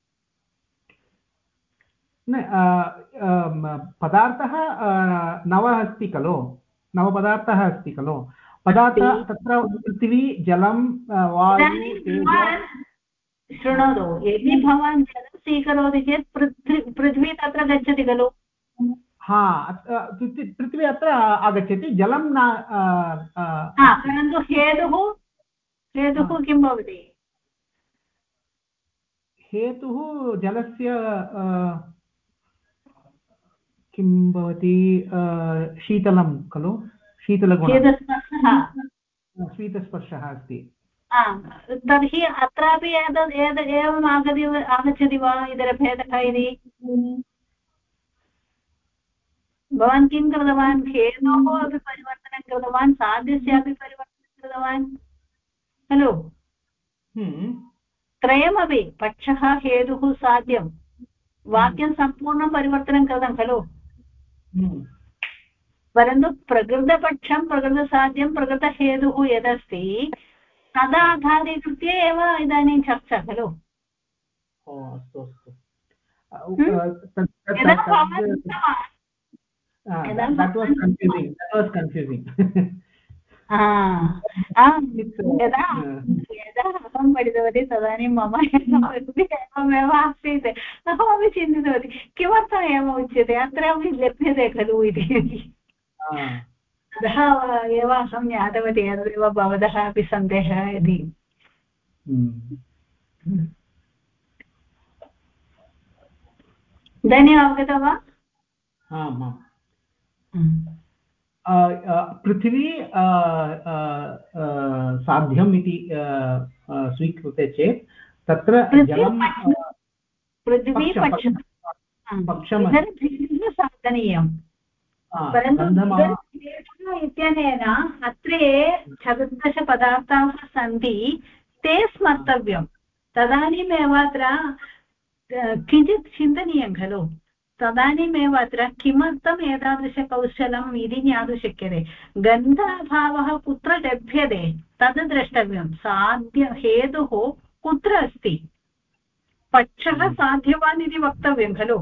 पदार्थः नवः अस्ति खलु नवपदार्थः अस्ति खलु पदार्थः तत्र पृथिवी जलं वायु शृणोतु यदि भवान् जलं स्वीकरोति चेत् पृथ्वी तत्र गच्छति खलु हा पृथ्वी अत्र आगच्छति जलं न परन्तु हेतुः किं भवति हेतुः जलस्य किं भवति शीतलं खलु शीतलगुणः शीतस्पर्शः अस्ति तर्हि अत्रापि एवम् आगच्छति वा इतरभेदः इति भवान् किं कृतवान् हेतोः अपि परिवर्तनं कृतवान् साध्यस्यापि परिवर्तनं कृतवान् खलु त्रयमपि पक्षः हेतुः साध्यं वाक्यं सम्पूर्णं परिवर्तनं कृतं खलु परन्तु प्रकृतपक्षं प्रकृतसाध्यं प्रकृतहेतुः यदस्ति तदा आधारीकृत्य एव इदानीं चर्चा खलु अस्तु यदा अहं पठितवती तदानीं मम एवमेव आसीत् अहमपि चिन्तितवती किमर्थम् एवम् उच्यते अत्रापि लभ्यते खलु इति अतः एव अहं ज्ञातवती तदेव भवतः अपि सन्देहः इति इदानीम् अवगतं वा पृथिवी साध्यम् इति स्वीकृते चेत् तत्र जलं पृथिवी साधनीयं परन्तु इत्यनेन अत्र चतुर्दशपदार्थाः सन्ति ते स्मर्तव्यं तदानीमेव अत्र किञ्चित् चिन्तनीयं खलु तदानीमेव अत्र किमर्थम् एतादृशकौशलम् इति ज्ञातुं शक्यते गन्धाभावः कुत्र लभ्यते तद् द्रष्टव्यं हेतुः कुत्र अस्ति पक्षः साध्यवान् इति वक्तव्यं खलु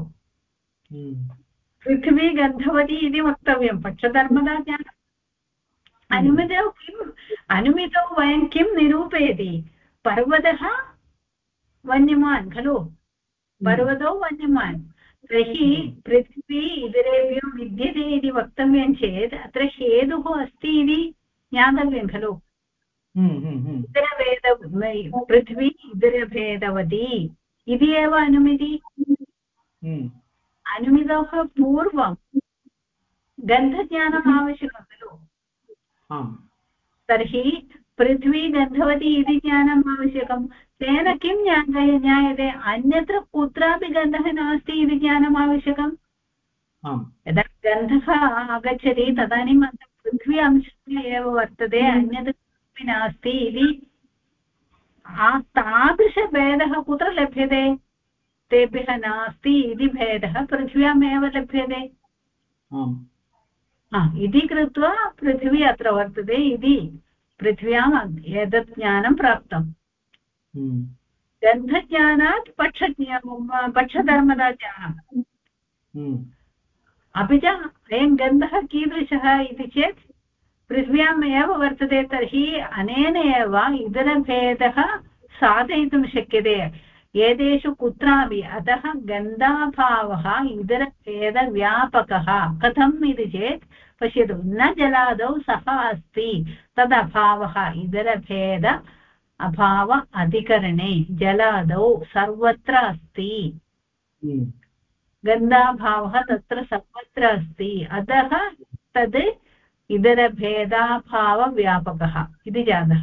पृथिवी गन्धवती इति वक्तव्यं पक्षधर्मदा ज्ञानम् अनुमितौ वयं किं निरूपयति पर्वतः वन्यमान् खलु पर्वतो वन्यमान् तर्हि पृथिवी इतरेभ्यो विद्यते इति वक्तव्यं चेत् अत्र हेतुः अस्ति इति ज्ञातव्यं खलु पृथिवी इतरभेदवती इति एव अनुमिति अनुमितः पूर्वं गन्धज्ञानम् आवश्यकं खलु तर्हि पृथ्वी गन्धवती इति ज्ञानम् आवश्यकं तेन किं ज्ञायते अन्यत्र कुत्रापि गन्धः नास्ति इति ज्ञानम् आवश्यकम् यदा गन्धः आगच्छति तदानीम् अत्र पृथ्वी अंशः एव वर्तते अन्यत् किमपि नास्ति इति तादृशभेदः कुत्र लभ्यते तेभ्यः नास्ति इति भेदः पृथिव्यामेव लभ्यते इति कृत्वा पृथिवी अत्र वर्तते इति पृथिव्याम् एतत् ज्ञानं प्राप्तम् गन्धज्ञानात् पक्षधर्मदाज्ञानम् अपि च अयं गन्धः कीदृशः इति चेत् पृथिव्याम् एव वर्तते तर्हि अनेन एव इतरभेदः साधयितुं शक्यते एतेषु कुत्रापि अतः गन्धाभावः इतरभेदव्यापकः कथम् इति चेत् पश्यतु न जलादौ सः अस्ति तदभावः इतरभेद अभाव अधिकरणे जलादौ सर्वत्र अस्ति गन्धाभावः तत्र सर्वत्र अस्ति अतः तद् इतरभेदाभावव्यापकः इति जातः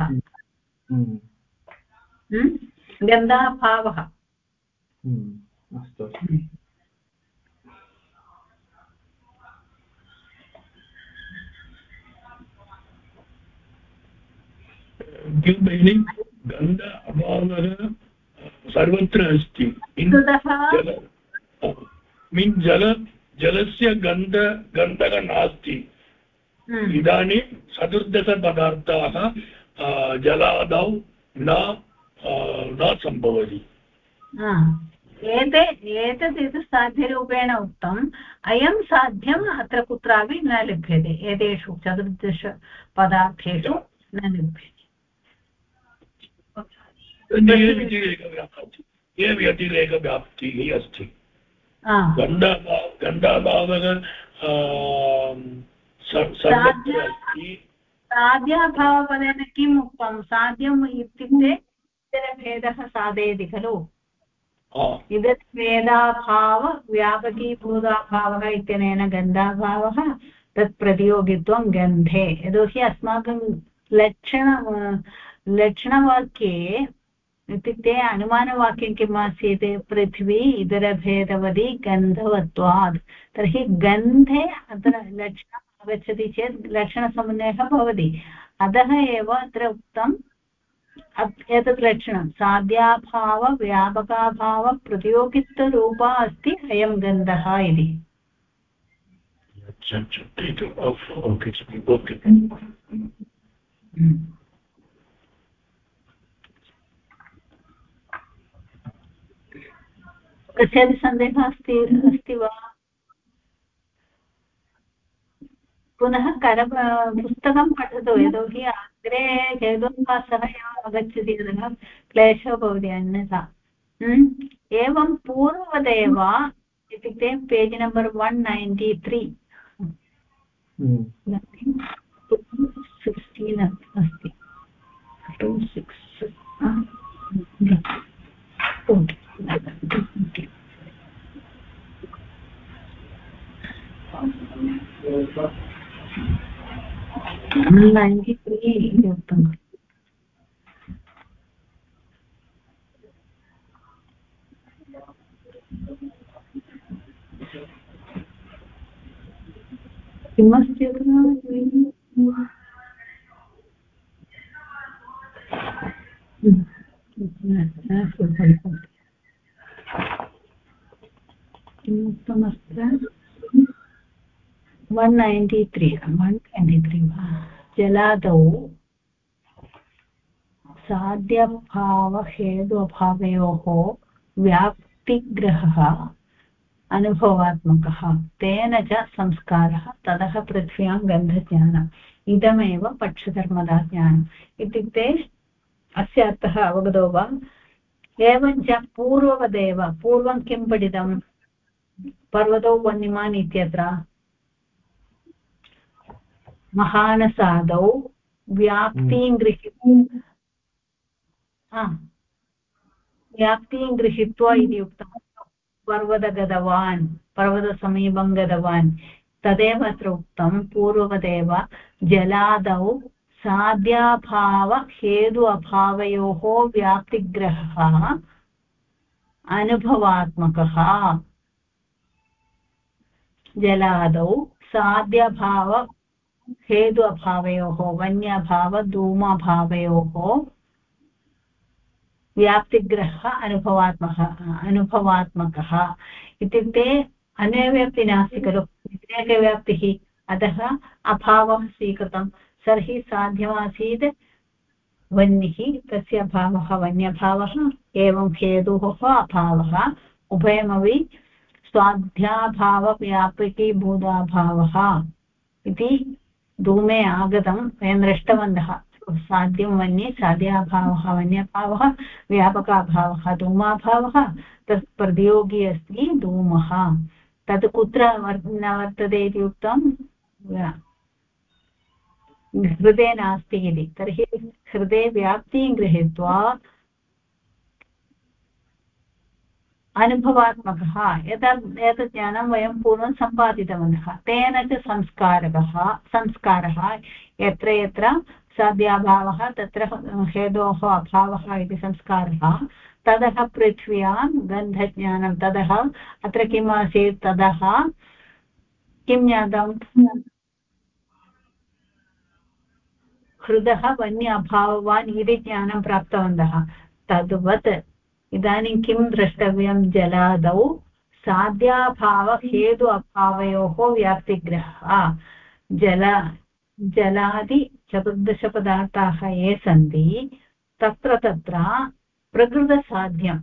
गन्धाभावः अस्तु भगिनि गन्ध अभावः सर्वत्र अस्ति मीन् जलस्य गन्धः नास्ति इदानीं चतुर्दशपदार्थाः जलादौ न सम्भवति एतत् साध्यरूपेण उक्तम् अयं साध्यम् अत्र कुत्रापि न लभ्यते एतेषु चतुर्दशपदार्थेषु न लभ्यते व्यतिरेकव्याप्तिः अस्ति गन्धाभावः साध्याभावपदेन किम् उक्तं साध्यम् इत्युक्ते इतरभेदः साधयति खलु इतरभेदाभाव व्यापकीभूताभावः इत्यनेन गन्धाभावः तत् प्रतियोगित्वं गन्धे यतोहि अस्माकं लक्षणवाक्ये इत्युक्ते अनुमानवाक्यं किम् आसीत् पृथ्वी इतरभेदवती गन्धवत्वात् तर्हि गन्धे अत्र लक्षणम् आगच्छति चेत् लक्षणसमन्वयः भवति अतः एव अत्र उक्तम् एतत् लक्षणं साध्याभाव व्यापकाभाव प्रतियोगित्वरूपा अस्ति अयं गन्धः इति कस्यापि सन्देहः अस्ति वा पुनः पुस्तकं पठतु यतोहि अग्रे हेतुभासः एव आगच्छति अतः क्लेशः भवति अन्यथा एवं पूर्ववदेव इत्युक्ते पेज् नम्बर् 193 16 अस्ति 93 इति उक्तम् किमस्ति अत्र किमुक्तमस्ति 193 जलादौ साध्यभावहेतुभावयोः व्याप्तिग्रहः अनुभवात्मकः तेन च संस्कारः ततः पृथ्व्यां गन्धज्ञानम् इदमेव पक्षधर्मदाज्ञानम् इत्युक्ते अस्य अर्थः अवगतो वा एवञ्च पूर्ववदेव पूर्वं किं पठितं पर्वतो वह्निमान् इत्यत्र महानसादौ व्याप्तिं गृहीत्वा इति उक्तं पर्वतसमीपं गतवान् तदेव अत्र उक्तं पूर्ववदेव जलादौ साध्याभाव हेतु अभावयोः व्याप्तिग्रहः अनुभवात्मकः जलादौ साध्यभाव हेतु अभावयोः वन्यभाव धूमाभावयोः व्याप्तिग्रहः अनुभवात्मकः इत्युक्ते अन्यव्याप्ति नास्ति खलु व्यतिरेकव्याप्तिः अतः अभावः स्वीकृतं तर्हि साध्यमासीत् वह्निः तस्य अभावः वन्यभावः एवं हेतोः अभावः उभयमपि स्वाध्याभावव्यापकीभूताभावः इति धूमे आगतं वयं दृष्टवन्तः साध्यं वन्ये साध्याभावः वन्यभावः व्यापकाभावः धूमाभावः तत् प्रतियोगी अस्ति धूमः तत् कुत्र न वर्तते इति उक्तं हृदे नास्ति इति तर्हि हृदे व्याप्तिं गृहीत्वा अनुभवात्मकः एतत् ज्ञानं वयं पूर्वं सम्पादितवन्तः तेन च संस्कारः यत्र यत्र साध्याभावः तत्र हेतोः अभावः इति संस्कारः ततः पृथ्व्यां गन्धज्ञानं ततः अत्र किम् आसीत् ततः किं ज्ञातं हृदः वन्य अभाववान् इति ज्ञानं प्राप्तवन्तः तद्वत् इदानीं किं द्रष्टव्यं जलादौ साध्याभावहेतु अभावयोः व्याप्तिग्रहः जलादि चतुर्दशपदार्थाः ये सन्ति तत्र तत्र प्रकृतसाध्यम्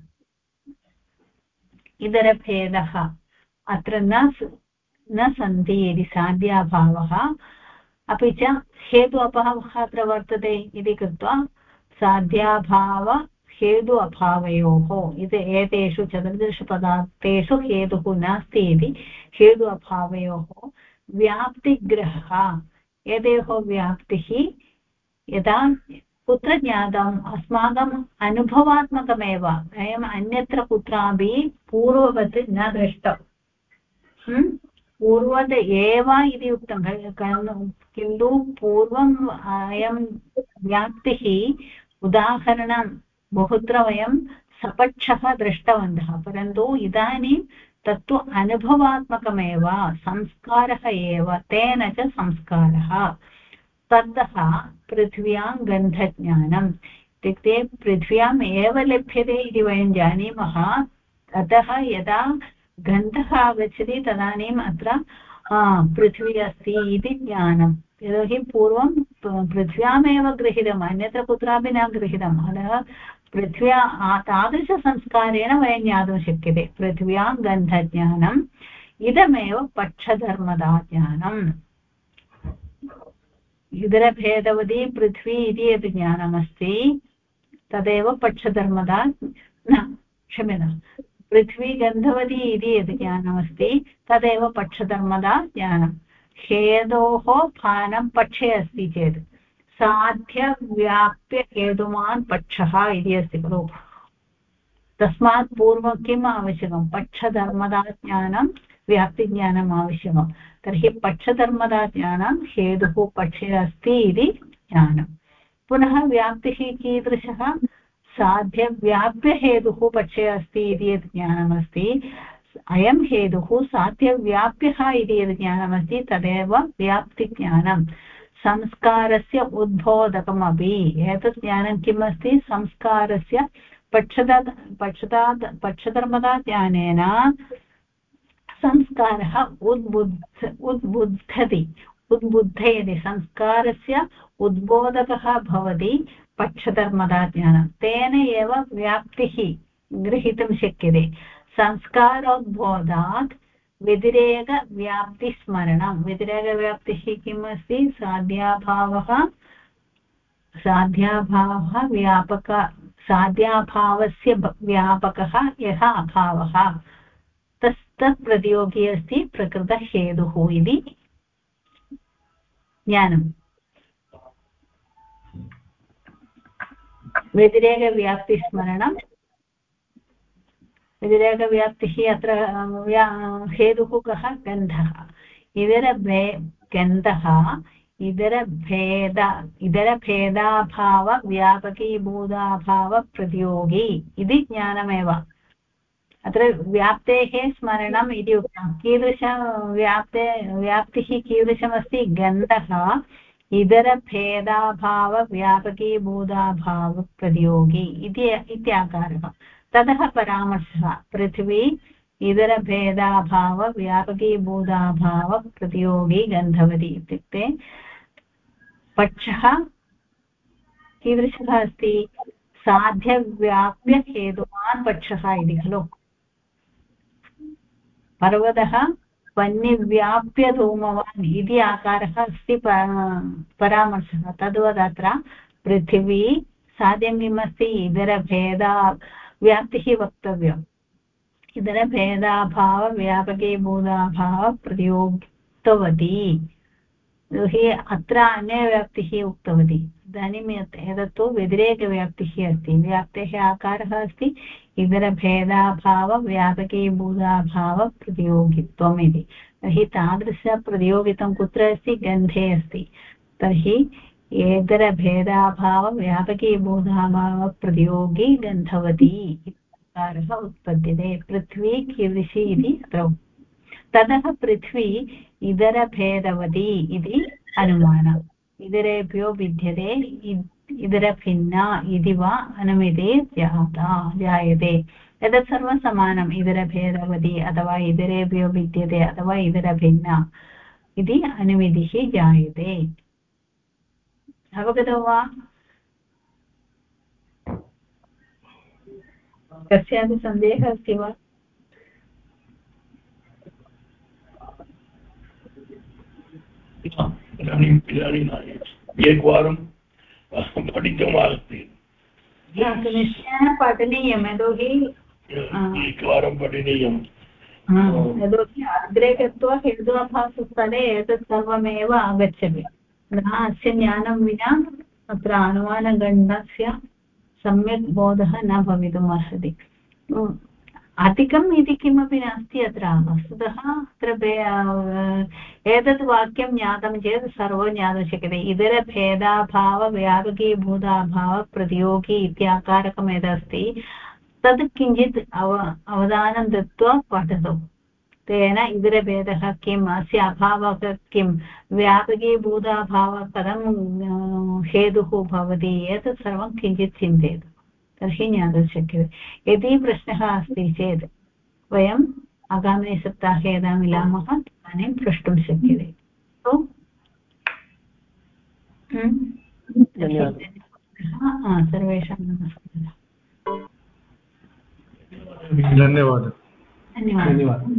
इतरभेदः अत्र न सन्ति यदि साध्याभावः अपि च हेतु अभावः अत्र वर्तते इति कृत्वा साध्याभाव हेतु अभावयोः एतेषु चतुर्दशपदार्थेषु हेतुः नास्ति इति हेतु अभावयोः व्याप्तिग्रहः एतयोः व्याप्तिः यदा कुत्र ज्ञातम् अस्माकम् अनुभवात्मकमेव वयम् अन्यत्र कुत्रापि पूर्ववत् न दृष्टम् पूर्वद एव इति उक्तं किन्तु पूर्वम् अयं व्याप्तिः उदाहरणं बहुत्र वयं सपक्षः दृष्टवन्तः परन्तु इदानीं तत्तु अनुभवात्मकमेव संस्कारः एव तेन च संस्कारः ततः पृथिव्यां गन्धज्ञानम् इत्युक्ते पृथिव्याम् एव लभ्यते इति वयं जानीमः अतः यदा गन्धः आगच्छति तदानीम् अत्र पृथ्वी अस्ति इति ज्ञानं यतोहि पूर्वं पृथ्व्यामेव गृहीतम् अन्यत्र कुत्रापि न गृहीतम् अतः पृथ्व्या तादृशसंस्कारेण वयं ज्ञातुं शक्यते पृथिव्यां गन्धज्ञानम् इदमेव पक्षधर्मदा ज्ञानम् इतरभेदवती पृथ्वी इति यद् ज्ञानमस्ति तदेव पक्षधर्मदा क्षम्यताम् पृथ्वी गन्धवती इति यद् ज्ञानमस्ति तदेव पक्षधर्मदा ज्ञानं हेतोः भानं पक्षे अस्ति चेत् साध्यव्याप्यहेतुमान् पक्षः इति अस्ति खलु तस्मात् पूर्वं किम् आवश्यकं पक्षधर्मदा ज्ञानं व्याप्तिज्ञानम् आवश्यकं तर्हि पक्षधर्मदा ज्ञानं हेतुः पक्षे अस्ति इति ज्ञानं पुनः व्याप्तिः कीदृशः साध्यव्याप्यहेतुः पक्षे अस्ति इति यत् ज्ञानमस्ति अयं हेतुः साध्यव्याप्यः इति यत् ज्ञानमस्ति तदेव व्याप्तिज्ञानं संस्कारस्य उद्बोधकमपि एतत् ज्ञानं किम् अस्ति संस्कारस्य पक्षधर्मदा ज्ञानेन संस्कारः उद्बुद्धयति संस्कारस्य उद्बोधकः भवति पक्षधर्मदा ज्ञानं तेन एव व्याप्तिः ग्रहीतुं शक्यते संस्कारोद्बोधात् व्यतिरेकव्याप्तिस्मरणं व्यतिरेकव्याप्तिः किम् अस्ति साध्याभावस्य व्यापकः यः अभावः तत् प्रतियोगी अस्ति प्रकृतहेतुः इति ज्ञानम् व्यतिरेकव्याप्तिस्मरणं व्यतिरेकव्याप्तिः अत्र हेतुः कः गन्धः गन्धः इतरभेदाभावव्यापकीभूताभावप्रतियोगी इति ज्ञानमेव अत्र व्याप्तेः स्मरणम् इति उक्तं व्याप्तिः कीदृशमस्ति गन्धः इतरभेदाभावव्यापकीभूताभावप्रतियोगी इत्याकारः ततः परामर्शः पृथ्वी इतरभेदाभावव्यापकीभूताभावप्रतियोगी गन्धवती इत्युक्ते पक्षः कीदृशः अस्ति साध्यव्याप्यहेतुमान् पक्षः इति खलु पर्वतः वह्निव्याप्य धूमवान् इति आकारः अस्ति परामर्शः तद्वत् अत्र पृथिवी साध्यं किमस्ति इतरभेदा व्याप्तिः वक्तव्यम् इतरभेदाभावव्यापकीभूताभावप्रतियोक्तवती हि अत्र अन्यव्याप्तिः उक्तवती इदानीम् एतत्तु व्यतिरेकव्याप्तिः अस्ति व्याप्तेः आकारः अस्ति इतरभेदाभावव्यापकीभूताभावप्रतियोगित्वम् इति तर्हि तादृशप्रतियोगित्वं कुत्र अस्ति गन्धे अस्ति तर्हि इतरभेदाभावव्यापकीभूताभावप्रतियोगी गन्धवती इति आकारः उत्पद्यते पृथ्वी कीदृशी इति अत्र ततः पृथ्वी इतरभेदवती इति अनुमानम् इतरेभ्यो भिद्यते इतरभिन्ना इति वा अनुमिते जायते एतत् सर्वं समानम् इतरभेदवती अथवा इतरेभ्यो भिद्यते अथवा इतरभिन्ना इति अनुमितिः जायते अवगतो वा कस्यापि सन्देहः अस्ति वा इदानीम् एकवारं पठितुमस्ति निश्चयेन पठनीयं यतोहि एकवारं पठनीयं यतोहि अग्रे गत्वा हेतुभासस्थले एतत् सर्वमेव आगच्छति न अस्य ज्ञानं विना अत्र अनुमानगणनस्य सम्यक् बोधः न भवितुमर्हति अधिकम् इति किमपि नास्ति अत्र वस्तुतः अत्र एतत् वाक्यं ज्ञातं चेत् सर्वं ज्ञातुं शक्यते इतरभेदाभावव्यापकीभूताभावप्रतियोगी इत्याकारकं यदस्ति तत् किञ्चित् अवधानं दत्वा पठतु तेन इतरभेदः किम् अस्य अभावः किं व्यापकीभूताभावः कथं हेतुः भवति एतत् सर्वं किञ्चित् चिन्तयतु तर्हि ज्ञातुं शक्यते यदि प्रश्नः अस्ति चेत् वयम् आगामिनि सप्ताहे यदा मिलामः तदानीं प्रष्टुं शक्यते सर्वेषां नमस्कारः धन्यवादः